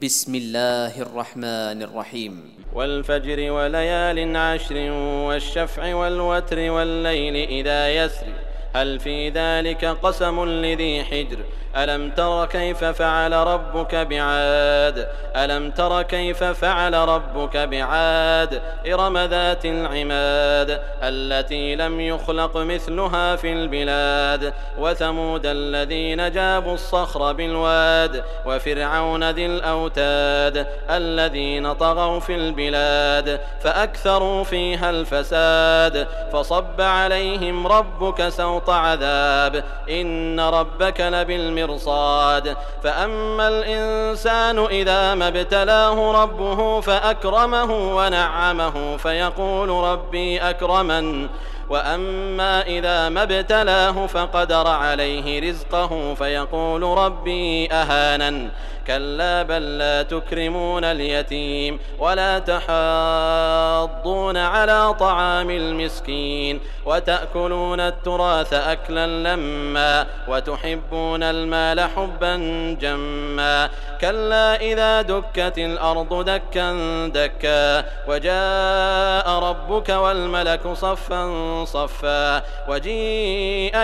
بسم الله الرحمن الرحيم. والفجر وليال عشر والشفع والوتر والليل إذا يسر هل في ذلك قسم لذي حجر ألم تر كيف فعل ربك بعاد ألم تر كيف فعل ربك بعاد إرم ذات العماد التي لم يخلق مثلها في البلاد وثمود الذين جابوا الصخر بالواد وفرعون ذي الأوتاد الذين طغوا في البلاد فأكثروا فيها الفساد فصب عليهم ربك سوط عذاب إن ربك لبالمرصاد فأما الإنسان إذا ما ابتلاه ربه فأكرمه ونعمه فيقول ربي أكرمن وأما إذا ما ابتلاه فقدر عليه رزقه فيقول ربي أهانن كلا بل لا تكرمون اليتيم ولا تحاضون على طعام المسكين وتأكلون التراث أكلا لما وتحبون المال حبا جما كلا إذا دكت الأرض دكا دكا وجاء ربك والملك صفا صفا وجيء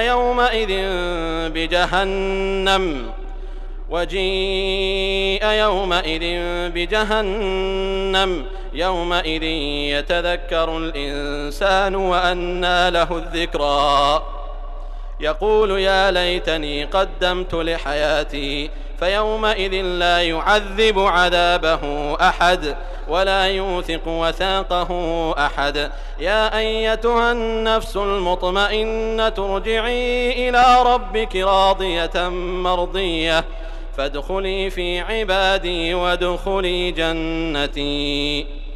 يومئذ بجهنم يومئذ يتذكر الإنسان وأنى له الذكرى يقول يا ليتني قدمت لحياتي فيومئذ لا يعذب عذابه أحد ولا يوثق وثاقه أحد يا أيتها النفس المطمئنة ارجعي إلى ربك راضية مرضية فادخلي في عبادي وادخلي جنتي.